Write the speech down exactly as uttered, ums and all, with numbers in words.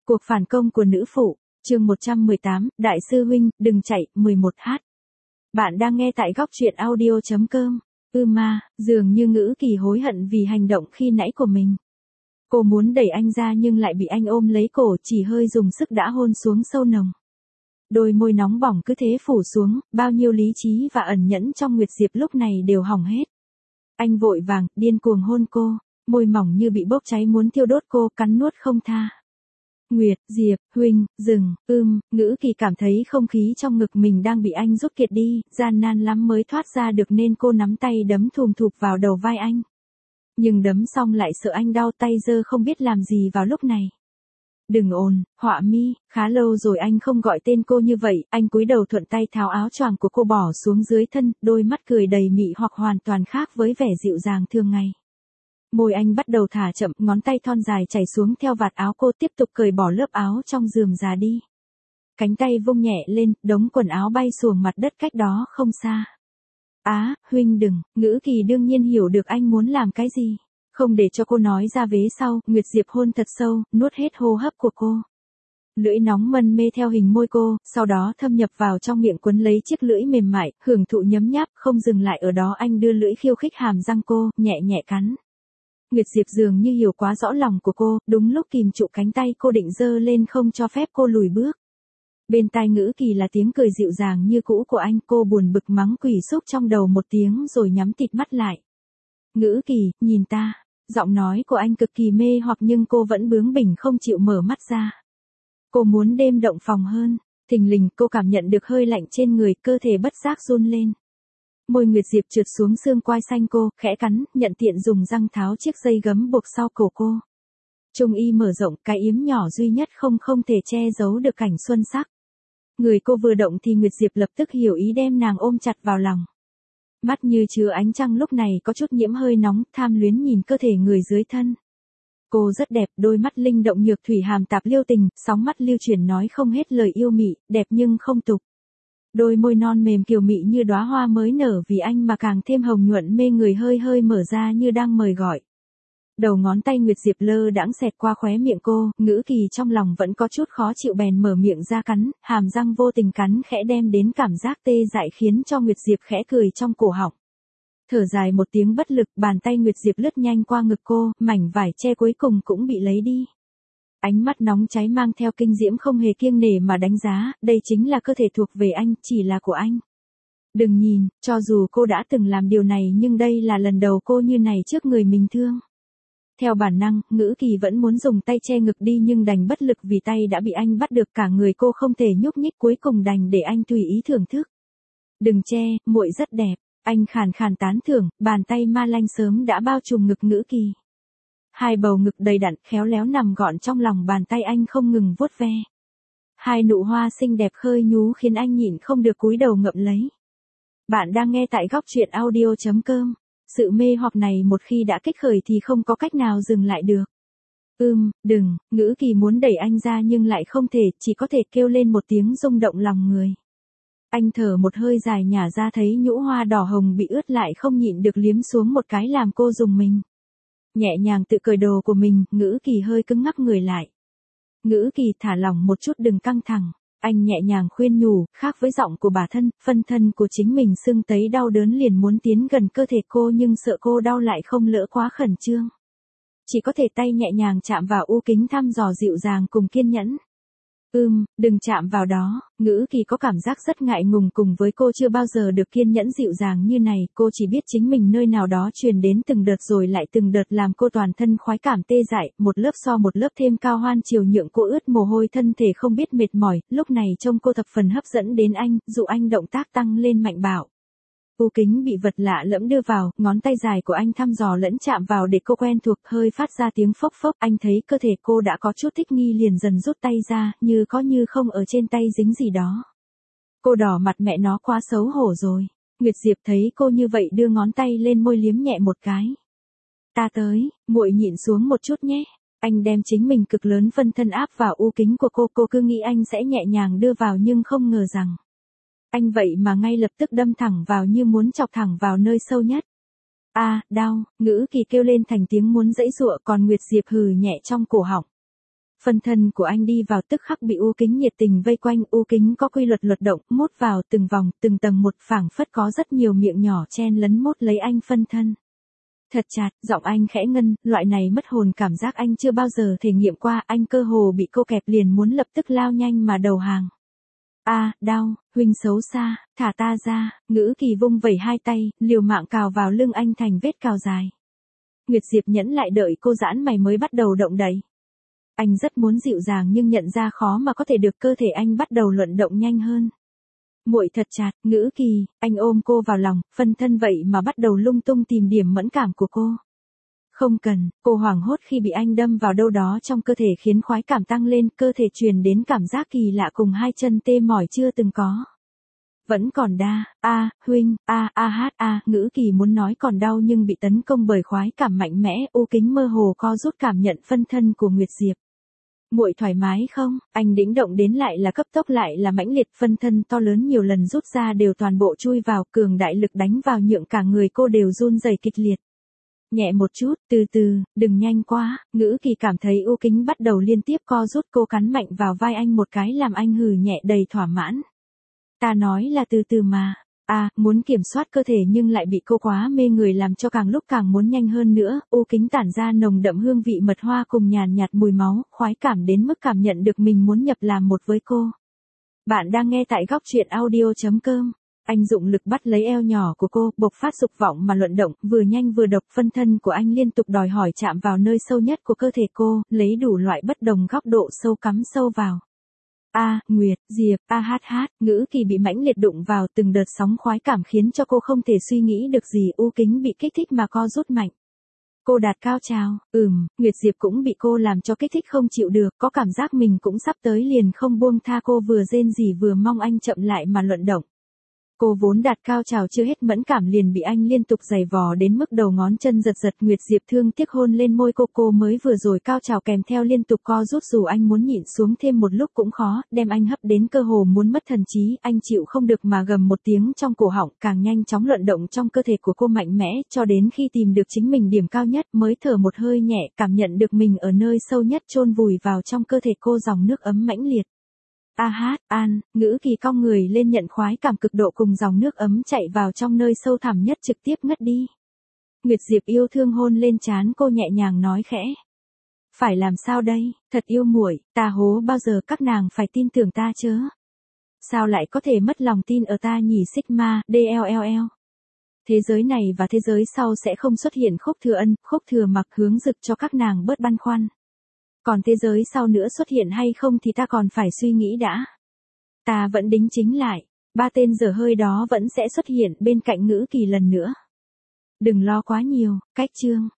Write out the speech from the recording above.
Cuộc phản công của nữ phụ, chương một trăm mười tám, Đại sư huynh, đừng chạy, mười một h. Bạn đang nghe tại góc truyện audio chấm com. Ư ma, dường như Ngữ Kỳ hối hận vì hành động khi nãy của mình. Cô muốn đẩy anh ra nhưng lại bị anh ôm lấy cổ, chỉ hơi dùng sức đã hôn xuống sâu nồng. Đôi môi nóng bỏng cứ thế phủ xuống, bao nhiêu lý trí và ẩn nhẫn trong Nguyệt Diệp lúc này đều hỏng hết. Anh vội vàng, điên cuồng hôn cô, môi mỏng như bị bốc cháy muốn thiêu đốt cô, cắn nuốt không tha. Nguyệt, Diệp, huynh, dừng, ưm, Ngữ Kỳ cảm thấy không khí trong ngực mình đang bị anh rút kiệt đi, gian nan lắm mới thoát ra được nên cô nắm tay đấm thùm thụp vào đầu vai anh. Nhưng đấm xong lại sợ anh đau tay giơ không biết làm gì vào lúc này. Đừng ồn, Họa Mi, khá lâu rồi anh không gọi tên cô như vậy, anh cúi đầu thuận tay tháo áo choàng của cô bỏ xuống dưới thân, đôi mắt cười đầy mị hoặc hoàn toàn khác với vẻ dịu dàng thường ngày. Môi anh bắt đầu thả chậm, ngón tay thon dài chảy xuống theo vạt áo cô, tiếp tục cởi bỏ lớp áo trong rườm rà đi. Cánh tay vung nhẹ lên, đống quần áo bay xuống mặt đất cách đó không xa. Á, huynh đừng, Ngữ Kỳ đương nhiên hiểu được anh muốn làm cái gì. Không để cho cô nói ra vế sau, Nguyệt Diệp hôn thật sâu, nuốt hết hô hấp của cô. Lưỡi nóng mân mê theo hình môi cô, sau đó thâm nhập vào trong miệng quấn lấy chiếc lưỡi mềm mại, hưởng thụ nhấm nháp, không dừng lại ở đó anh đưa lưỡi khiêu khích hàm răng cô, nhẹ nhẹ cắn. Nguyệt Diệp dường như hiểu quá rõ lòng của cô, đúng lúc kìm trụ cánh tay cô định giơ lên không cho phép cô lùi bước. Bên tai Ngữ Kỳ là tiếng cười dịu dàng như cũ của anh, cô buồn bực mắng quỷ xúc trong đầu một tiếng rồi nhắm tịt mắt lại. Ngữ Kỳ, nhìn ta, giọng nói của anh cực kỳ mê hoặc nhưng cô vẫn bướng bỉnh không chịu mở mắt ra. Cô muốn đêm động phòng hơn, thình lình cô cảm nhận được hơi lạnh trên người, cơ thể bất giác run lên. Môi Nguyệt Diệp trượt xuống xương quai xanh cô, khẽ cắn, nhận tiện dùng răng tháo chiếc dây gấm buộc sau cổ cô. Trung y mở rộng, cái yếm nhỏ duy nhất không không thể che giấu được cảnh xuân sắc. Người cô vừa động thì Nguyệt Diệp lập tức hiểu ý đem nàng ôm chặt vào lòng. Mắt như chứa ánh trăng lúc này có chút nhiễm hơi nóng, tham luyến nhìn cơ thể người dưới thân. Cô rất đẹp, đôi mắt linh động nhược thủy hàm tạp liêu tình, sóng mắt lưu chuyển nói không hết lời yêu mị, đẹp nhưng không tục. Đôi môi non mềm kiều mị như đóa hoa mới nở vì anh mà càng thêm hồng nhuận mê người, hơi hơi mở ra như đang mời gọi. Đầu ngón tay Nguyệt Diệp lơ đãng xẹt qua khóe miệng cô, Ngữ Kỳ trong lòng vẫn có chút khó chịu bèn mở miệng ra cắn, hàm răng vô tình cắn khẽ đem đến cảm giác tê dại khiến cho Nguyệt Diệp khẽ cười trong cổ họng. Thở dài một tiếng bất lực, bàn tay Nguyệt Diệp lướt nhanh qua ngực cô, mảnh vải che cuối cùng cũng bị lấy đi. Ánh mắt nóng cháy mang theo kinh diễm không hề kiêng nể mà đánh giá, đây chính là cơ thể thuộc về anh, chỉ là của anh. Đừng nhìn, cho dù cô đã từng làm điều này nhưng đây là lần đầu cô như này trước người mình thương. Theo bản năng, Ngữ Kỳ vẫn muốn dùng tay che ngực đi nhưng đành bất lực vì tay đã bị anh bắt được, cả người cô không thể nhúc nhích, cuối cùng đành để anh tùy ý thưởng thức. Đừng che, muội rất đẹp, anh khàn khàn tán thưởng, bàn tay ma lanh sớm đã bao trùm ngực Ngữ Kỳ. Hai bầu ngực đầy đặn khéo léo nằm gọn trong lòng bàn tay anh không ngừng vuốt ve. Hai nụ hoa xinh đẹp khơi nhú khiến anh nhịn không được cúi đầu ngậm lấy. Bạn đang nghe tại góc truyện audio chấm com. Sự mê hoặc này một khi đã kích khởi thì không có cách nào dừng lại được. Ưm, đừng, Ngữ Kỳ muốn đẩy anh ra nhưng lại không thể, chỉ có thể kêu lên một tiếng rung động lòng người. Anh thở một hơi dài nhả ra thấy nhũ hoa đỏ hồng bị ướt lại không nhịn được liếm xuống một cái làm cô rùng mình. Nhẹ nhàng tự cởi đồ của mình, Ngữ Kỳ hơi cứng ngắc người lại. Ngữ Kỳ thả lỏng một chút, đừng căng thẳng. Anh nhẹ nhàng khuyên nhủ, khác với giọng của bà thân, phân thân của chính mình sưng tấy đau đớn liền muốn tiến gần cơ thể cô nhưng sợ cô đau lại không lỡ quá khẩn trương. Chỉ có thể tay nhẹ nhàng chạm vào u kính thăm dò dịu dàng cùng kiên nhẫn. Ừm, đừng chạm vào đó, Ngữ Kỳ có cảm giác rất ngại ngùng cùng với cô chưa bao giờ được kiên nhẫn dịu dàng như này, cô chỉ biết chính mình nơi nào đó truyền đến từng đợt rồi lại từng đợt làm cô toàn thân khoái cảm tê dại, một lớp so một lớp thêm cao hoan chiều nhượng cô ướt mồ hôi thân thể không biết mệt mỏi, lúc này trông cô thập phần hấp dẫn đến anh, dụ anh động tác tăng lên mạnh bạo. U kính bị vật lạ lẫm đưa vào, ngón tay dài của anh thăm dò lẫn chạm vào để cô quen thuộc, hơi phát ra tiếng phốc phốc, anh thấy cơ thể cô đã có chút thích nghi liền dần rút tay ra, như có như không ở trên tay dính gì đó. Cô đỏ mặt, mẹ nó quá xấu hổ rồi. Nguyệt Diệp thấy cô như vậy đưa ngón tay lên môi liếm nhẹ một cái. Ta tới, muội nhịn xuống một chút nhé. Anh đem chính mình cực lớn phân thân áp vào u kính của cô, cô cứ nghĩ anh sẽ nhẹ nhàng đưa vào nhưng không ngờ rằng. Anh vậy mà ngay lập tức đâm thẳng vào như muốn chọc thẳng vào nơi sâu nhất. A, à, đau, Ngữ Kỳ kêu lên thành tiếng muốn giãy giụa, còn Nguyệt Diệp hừ nhẹ trong cổ họng. Phân thân của anh đi vào tức khắc bị U Kính nhiệt tình vây quanh, U Kính có quy luật luật động, mốt vào từng vòng, từng tầng một, phảng phất có rất nhiều miệng nhỏ chen lấn mốt lấy anh phân thân. Thật chặt, giọng anh khẽ ngân, loại này mất hồn cảm giác anh chưa bao giờ thể nghiệm qua, anh cơ hồ bị cô kẹp liền muốn lập tức lao nhanh mà đầu hàng. A, à, đau, huynh xấu xa, thả ta ra, Ngữ Kỳ vung vẩy hai tay, liều mạng cào vào lưng anh thành vết cào dài. Nguyệt Diệp nhẫn lại đợi cô giãn mày mới bắt đầu động đậy. Anh rất muốn dịu dàng nhưng nhận ra khó mà có thể được, cơ thể anh bắt đầu luận động nhanh hơn. Muội thật chặt, Ngữ Kỳ, anh ôm cô vào lòng, phân thân vậy mà bắt đầu lung tung tìm điểm mẫn cảm của cô. Không cần, cô hoảng hốt khi bị anh đâm vào đâu đó trong cơ thể khiến khoái cảm tăng lên, cơ thể truyền đến cảm giác kỳ lạ cùng hai chân tê mỏi chưa từng có. Vẫn còn đa, a, huynh, a, a hát, a, Ngữ Kỳ muốn nói còn đau nhưng bị tấn công bởi khoái cảm mạnh mẽ, U Kính mơ hồ co rút cảm nhận phân thân của Nguyệt Diệp. Muội thoải mái không? Anh đĩnh động đến lại là cấp tốc lại là mãnh liệt, phân thân to lớn nhiều lần rút ra đều toàn bộ chui vào, cường đại lực đánh vào nhượng cả người cô đều run rẩy kịch liệt. Nhẹ một chút, từ từ, đừng nhanh quá, Ngữ Kỳ cảm thấy U Kính bắt đầu liên tiếp co rút, cô cắn mạnh vào vai anh một cái làm anh hừ nhẹ đầy thỏa mãn. Ta nói là từ từ mà. À, muốn kiểm soát cơ thể nhưng lại bị cô quá mê người làm cho càng lúc càng muốn nhanh hơn nữa, U Kính tản ra nồng đậm hương vị mật hoa cùng nhàn nhạt mùi máu, khoái cảm đến mức cảm nhận được mình muốn nhập làm một với cô. Bạn đang nghe tại góc truyện audio chấm com. Anh dụng lực bắt lấy eo nhỏ của cô, bộc phát dục vọng mà luận động, vừa nhanh vừa độc, phân thân của anh liên tục đòi hỏi chạm vào nơi sâu nhất của cơ thể cô, lấy đủ loại bất đồng góc độ sâu cắm sâu vào. A, à, Nguyệt, Diệp, a hát hát, Ngữ Kỳ bị mãnh liệt đụng vào, từng đợt sóng khoái cảm khiến cho cô không thể suy nghĩ được gì, U Kính bị kích thích mà co rút mạnh. Cô đạt cao trào, ừm, Nguyệt Diệp cũng bị cô làm cho kích thích không chịu được, có cảm giác mình cũng sắp tới liền không buông tha, cô vừa rên rỉ vừa mong anh chậm lại mà luận động. Cô vốn đạt cao trào chưa hết mẫn cảm liền bị anh liên tục giày vò đến mức đầu ngón chân giật giật, Nguyệt Diệp thương tiếc hôn lên môi cô, cô mới vừa rồi cao trào kèm theo liên tục co rút, dù anh muốn nhịn xuống thêm một lúc cũng khó, đem anh hấp đến cơ hồ muốn mất thần trí, anh chịu không được mà gầm một tiếng trong cổ họng, càng nhanh chóng luận động trong cơ thể của cô mạnh mẽ, cho đến khi tìm được chính mình điểm cao nhất mới thở một hơi nhẹ, cảm nhận được mình ở nơi sâu nhất chôn vùi vào trong cơ thể cô, dòng nước ấm mãnh liệt. A hát, an, Ngữ Kỳ cong người lên nhận khoái cảm cực độ cùng dòng nước ấm chạy vào trong nơi sâu thẳm nhất trực tiếp ngất đi. Nguyệt Diệp yêu thương hôn lên trán cô nhẹ nhàng nói khẽ. Phải làm sao đây, thật yêu muội, ta hố bao giờ các nàng phải tin tưởng ta chớ. Sao lại có thể mất lòng tin ở ta nhỉ, Sigma, đê lờ lờ lờ. Thế giới này và thế giới sau sẽ không xuất hiện khúc thừa ân, khúc thừa mặc hướng dực cho các nàng bớt băn khoăn. Còn thế giới sau nữa xuất hiện hay không thì ta còn phải suy nghĩ đã. Ta vẫn đính chính lại, ba tên dở hơi đó vẫn sẽ xuất hiện bên cạnh Ngữ Kỳ lần nữa. Đừng lo quá nhiều, cách chương.